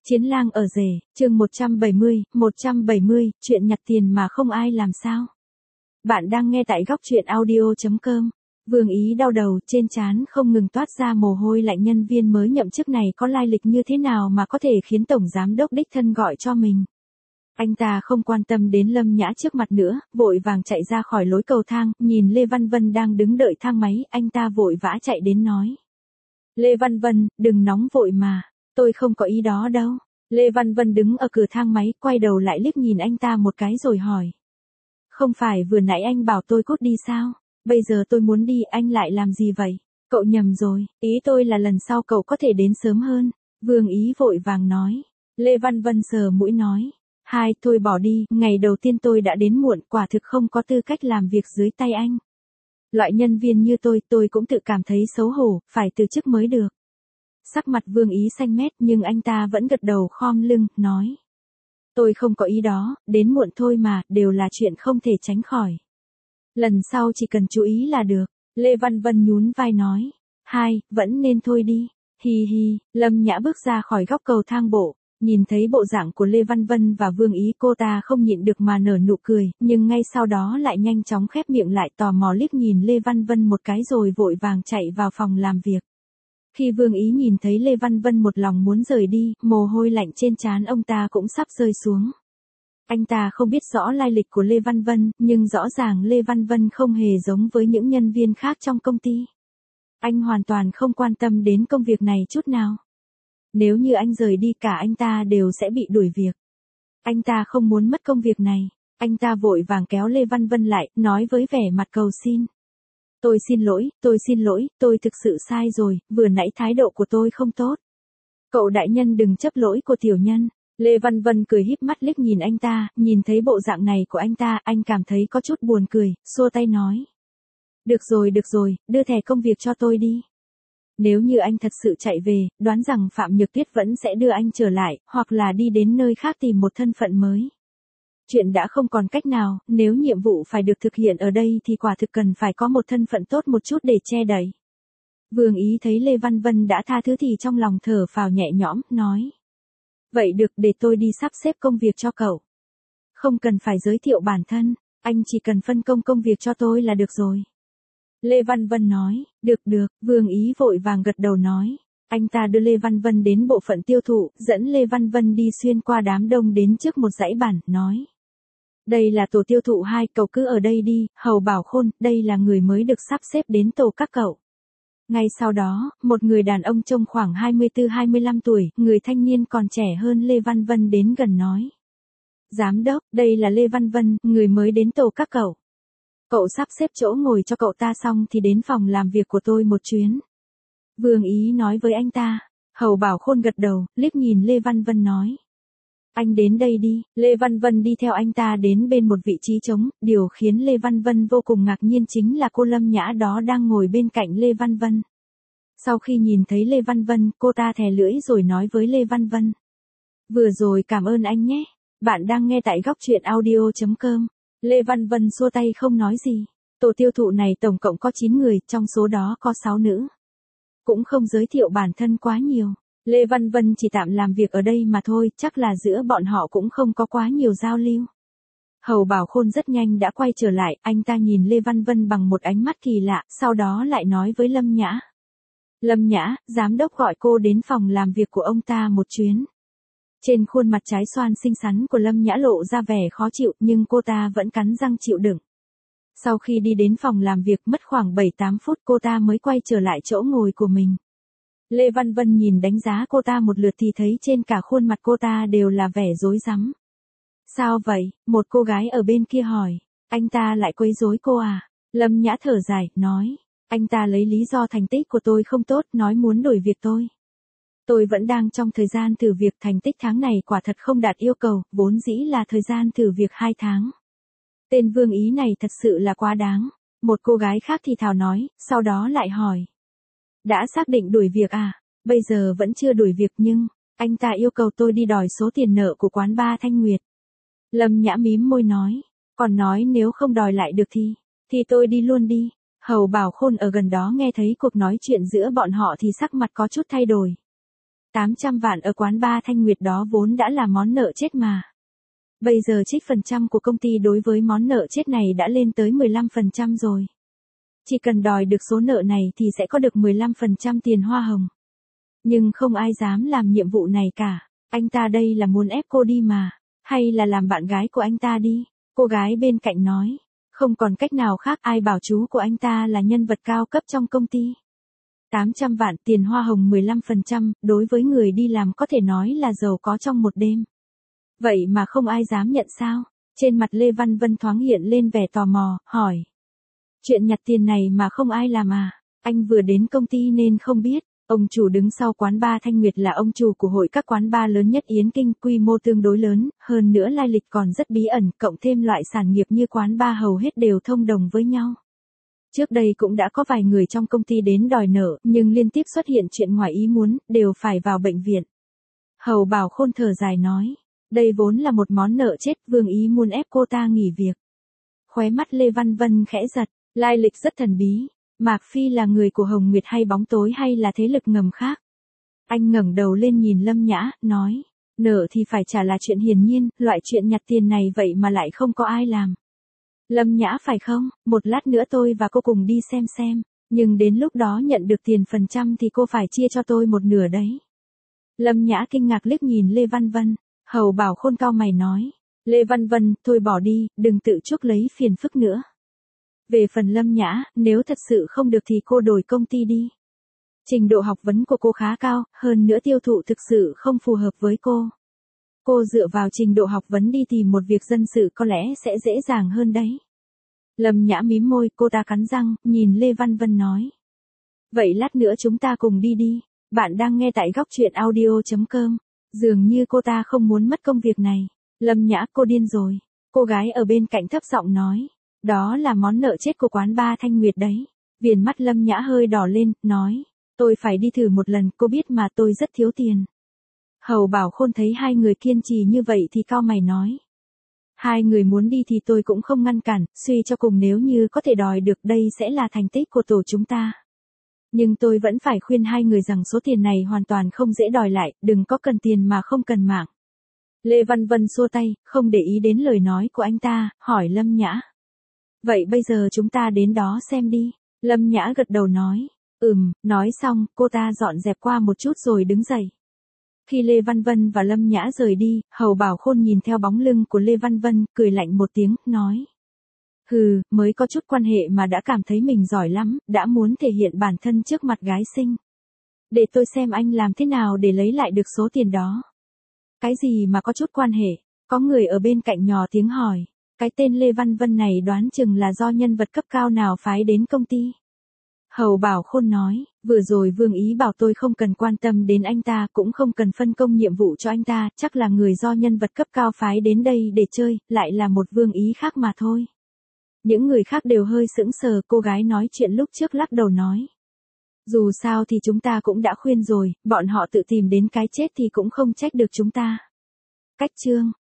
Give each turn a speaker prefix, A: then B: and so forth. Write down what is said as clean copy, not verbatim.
A: Chiến lang ở rể, chương 170, chuyện nhặt tiền mà không ai làm sao. Bạn đang nghe tại góc chuyện audio.com. Vương Ý đau đầu, trên trán không ngừng toát ra mồ hôi lạnh. Nhân viên mới nhậm chức này có lai lịch như thế nào mà có thể khiến tổng giám đốc đích thân gọi cho mình. Anh ta không quan tâm đến Lâm Nhã trước mặt nữa, vội vàng chạy ra khỏi lối cầu thang, nhìn Lê Văn Vân đang đứng đợi thang máy, anh ta vội vã chạy đến nói. Lê Văn Vân, đừng nóng vội mà, tôi không có ý đó đâu. Lê Văn Vân đứng ở cửa thang máy, quay đầu lại liếc nhìn anh ta một cái rồi hỏi. Không phải vừa nãy anh bảo tôi cút đi sao? Bây giờ tôi muốn đi, anh lại làm gì vậy? Cậu nhầm rồi, ý tôi là lần sau cậu có thể đến sớm hơn. Vương Ý vội vàng nói. Lê Văn Vân sờ mũi nói. Thôi bỏ đi, ngày đầu tiên tôi đã đến muộn, quả thực không có tư cách làm việc dưới tay anh. Loại nhân viên như tôi cũng tự cảm thấy xấu hổ, phải từ chức mới được. Sắc mặt Vương Ý xanh mét nhưng anh ta vẫn gật đầu khom lưng, nói. Tôi không có ý đó, đến muộn thôi mà, đều là chuyện không thể tránh khỏi. Lần sau chỉ cần chú ý là được. Lê Văn Vân nhún vai nói. Vẫn nên thôi đi. Hi hi, Lâm Nhã bước ra khỏi góc cầu thang bộ. Nhìn thấy bộ dạng của Lê Văn Vân và Vương Ý, cô ta không nhịn được mà nở nụ cười, nhưng ngay sau đó lại nhanh chóng khép miệng lại, tò mò liếc nhìn Lê Văn Vân một cái rồi vội vàng chạy vào phòng làm việc. Khi Vương Ý nhìn thấy Lê Văn Vân một lòng muốn rời đi, mồ hôi lạnh trên trán ông ta cũng sắp rơi xuống. Anh ta không biết rõ lai lịch của Lê Văn Vân, nhưng rõ ràng Lê Văn Vân không hề giống với những nhân viên khác trong công ty. Anh hoàn toàn không quan tâm đến công việc này chút nào. Nếu như anh rời đi cả anh ta đều sẽ bị đuổi việc. Anh ta không muốn mất công việc này. Anh ta vội vàng kéo Lê Văn Vân lại, nói với vẻ mặt cầu xin. Tôi xin lỗi, tôi thực sự sai rồi, vừa nãy thái độ của tôi không tốt. Cậu đại nhân đừng chấp lỗi của tiểu nhân. Lê Văn Vân cười híp mắt liếc nhìn anh ta, nhìn thấy bộ dạng này của anh ta, anh cảm thấy có chút buồn cười, xua tay nói. Được rồi, đưa thẻ công việc cho tôi đi. Nếu như anh thật sự chạy về, đoán rằng Phạm Nhược Tuyết vẫn sẽ đưa anh trở lại, hoặc là đi đến nơi khác tìm một thân phận mới. Chuyện đã không còn cách nào, nếu nhiệm vụ phải được thực hiện ở đây thì quả thực cần phải có một thân phận tốt một chút để che đậy. Vương Ý thấy Lê Văn Vân đã tha thứ thì trong lòng thở phào nhẹ nhõm, nói. Vậy được, để tôi đi sắp xếp công việc cho cậu. Không cần phải giới thiệu bản thân, anh chỉ cần phân công việc cho tôi là được rồi. Lê Văn Vân nói, được, Vương Ý vội vàng gật đầu nói. Anh ta đưa Lê Văn Vân đến bộ phận tiêu thụ, dẫn Lê Văn Vân đi xuyên qua đám đông đến trước một dãy bản, nói. Đây là tổ tiêu thụ 2, cậu cứ ở đây đi, Hầu Bảo Khôn, đây là người mới được sắp xếp đến tổ các cậu. Ngay sau đó, một người đàn ông trông khoảng 24-25 tuổi, người thanh niên còn trẻ hơn Lê Văn Vân đến gần nói. Giám đốc, đây là Lê Văn Vân, người mới đến tổ các cậu. Cậu sắp xếp chỗ ngồi cho cậu ta xong thì đến phòng làm việc của tôi một chuyến. Vương Ý nói với anh ta. Hầu Bảo Khôn gật đầu, liếc nhìn Lê Văn Vân nói. Anh đến đây đi. Lê Văn Vân đi theo anh ta đến bên một vị trí trống, điều khiến Lê Văn Vân vô cùng ngạc nhiên chính là cô Lâm Nhã đó đang ngồi bên cạnh Lê Văn Vân. Sau khi nhìn thấy Lê Văn Vân, cô ta thè lưỡi rồi nói với Lê Văn Vân. Vừa rồi cảm ơn anh nhé. Bạn đang nghe tại góc chuyện audio.com. Lê Văn Vân xua tay không nói gì. Tổ tiêu thụ này tổng cộng có 9 người, trong số đó có 6 nữ. Cũng không giới thiệu bản thân quá nhiều. Lê Văn Vân chỉ tạm làm việc ở đây mà thôi, chắc là giữa bọn họ cũng không có quá nhiều giao lưu. Hầu Bảo Khôn rất nhanh đã quay trở lại, anh ta nhìn Lê Văn Vân bằng một ánh mắt kỳ lạ, sau đó lại nói với Lâm Nhã. Lâm Nhã, giám đốc gọi cô đến phòng làm việc của ông ta một chuyến. Trên khuôn mặt trái xoan xinh xắn của Lâm Nhã lộ ra vẻ khó chịu nhưng cô ta vẫn cắn răng chịu đựng. Sau khi đi đến phòng làm việc mất khoảng 7-8 phút cô ta mới quay trở lại chỗ ngồi của mình. Lê Văn Vân nhìn đánh giá cô ta một lượt thì thấy trên cả khuôn mặt cô ta đều là vẻ rối rắm. Sao vậy? Một cô gái ở bên kia hỏi. Anh ta lại quấy rối cô à? Lâm Nhã thở dài, nói. Anh ta lấy lý do thành tích của tôi không tốt, nói muốn đổi việc tôi. Tôi vẫn đang trong thời gian thử việc, thành tích tháng này quả thật không đạt yêu cầu, vốn dĩ là thời gian thử việc 2 tháng. Tên Vương Ý này thật sự là quá đáng. Một cô gái khác thì thào nói, sau đó lại hỏi. Đã xác định đuổi việc à? Bây giờ vẫn chưa đuổi việc nhưng, anh ta yêu cầu tôi đi đòi số tiền nợ của quán bar Thanh Nguyệt. Lâm Nhã mím môi nói, còn nói nếu không đòi lại được thì tôi đi luôn đi. Hầu Bảo Khôn ở gần đó nghe thấy cuộc nói chuyện giữa bọn họ thì sắc mặt có chút thay đổi. 800 vạn ở quán bar Thanh Nguyệt đó vốn đã là món nợ chết mà. Bây giờ trích phần trăm của công ty đối với món nợ chết này đã lên tới 15% rồi. Chỉ cần đòi được số nợ này thì sẽ có được 15% tiền hoa hồng. Nhưng không ai dám làm nhiệm vụ này cả. Anh ta đây là muốn ép cô đi mà. Hay là làm bạn gái của anh ta đi. Cô gái bên cạnh nói. Không còn cách nào khác, ai bảo chú của anh ta là nhân vật cao cấp trong công ty. 800 vạn tiền hoa hồng 15%, đối với người đi làm có thể nói là giàu có trong một đêm. Vậy mà không ai dám nhận sao? Trên mặt Lê Văn Vân thoáng hiện lên vẻ tò mò, hỏi. Chuyện nhặt tiền này mà không ai làm à? Anh vừa đến công ty nên không biết. Ông chủ đứng sau quán bar Thanh Nguyệt là ông chủ của hội các quán bar lớn nhất Yến Kinh, quy mô tương đối lớn, hơn nữa lai lịch còn rất bí ẩn, cộng thêm loại sản nghiệp như quán bar hầu hết đều thông đồng với nhau. Trước đây cũng đã có vài người trong công ty đến đòi nợ, nhưng liên tiếp xuất hiện chuyện ngoài ý muốn, đều phải vào bệnh viện. Hầu Bảo Khôn thở dài nói, đây vốn là một món nợ chết, Vương Ý muốn ép cô ta nghỉ việc. Khóe mắt Lê Văn Vân khẽ giật, lai lịch rất thần bí. Mạc Phi là người của Hồng Nguyệt hay bóng tối hay là thế lực ngầm khác? Anh ngẩng đầu lên nhìn Lâm Nhã, nói, nợ thì phải trả là chuyện hiển nhiên, loại chuyện nhặt tiền này vậy mà lại không có ai làm. Lâm Nhã phải không, một lát nữa tôi và cô cùng đi xem, nhưng đến lúc đó nhận được tiền phần trăm thì cô phải chia cho tôi một nửa đấy. Lâm Nhã kinh ngạc liếc nhìn Lê Văn Vân, Hầu Bảo Khôn cau mày nói, Lê Văn Vân, thôi bỏ đi, đừng tự chuốc lấy phiền phức nữa. Về phần Lâm Nhã, nếu thật sự không được thì cô đổi công ty đi. Trình độ học vấn của cô khá cao, hơn nữa tiêu thụ thực sự không phù hợp với cô. Cô dựa vào trình độ học vấn đi tìm một việc dân sự có lẽ sẽ dễ dàng hơn đấy. Lâm Nhã mím môi, cô ta cắn răng, nhìn Lê Văn Vân nói. Vậy lát nữa chúng ta cùng đi. Bạn đang nghe tại góc truyện audio.com. Dường như cô ta không muốn mất công việc này. Lâm Nhã, cô điên rồi. Cô gái ở bên cạnh thấp giọng nói. Đó là món nợ chết của quán bar Thanh Nguyệt đấy. Viền mắt Lâm Nhã hơi đỏ lên, nói. Tôi phải đi thử một lần, cô biết mà tôi rất thiếu tiền. Hầu Bảo Khôn thấy hai người kiên trì như vậy thì cau mày nói. Hai người muốn đi thì tôi cũng không ngăn cản, suy cho cùng nếu như có thể đòi được đây sẽ là thành tích của tổ chúng ta. Nhưng tôi vẫn phải khuyên hai người rằng số tiền này hoàn toàn không dễ đòi lại, đừng có cần tiền mà không cần mạng. Lê Văn Vân xua tay, không để ý đến lời nói của anh ta, hỏi Lâm Nhã. Vậy bây giờ chúng ta đến đó xem đi. Lâm Nhã gật đầu nói. Nói xong, cô ta dọn dẹp qua một chút rồi đứng dậy. Khi Lê Văn Vân và Lâm Nhã rời đi, Hầu Bảo Khôn nhìn theo bóng lưng của Lê Văn Vân, cười lạnh một tiếng, nói. Hừ, mới có chút quan hệ mà đã cảm thấy mình giỏi lắm, đã muốn thể hiện bản thân trước mặt gái xinh. Để tôi xem anh làm thế nào để lấy lại được số tiền đó. Cái gì mà có chút quan hệ? Có người ở bên cạnh nhỏ tiếng hỏi. Cái tên Lê Văn Vân này đoán chừng là do nhân vật cấp cao nào phái đến công ty. Hầu Bảo Khôn nói, vừa rồi Vương Ý bảo tôi không cần quan tâm đến anh ta, cũng không cần phân công nhiệm vụ cho anh ta, chắc là người do nhân vật cấp cao phái đến đây để chơi, lại là một Vương Ý khác mà thôi. Những người khác đều hơi sững sờ, cô gái nói chuyện lúc trước lắc đầu nói. Dù sao thì chúng ta cũng đã khuyên rồi, bọn họ tự tìm đến cái chết thì cũng không trách được chúng ta. Cách chương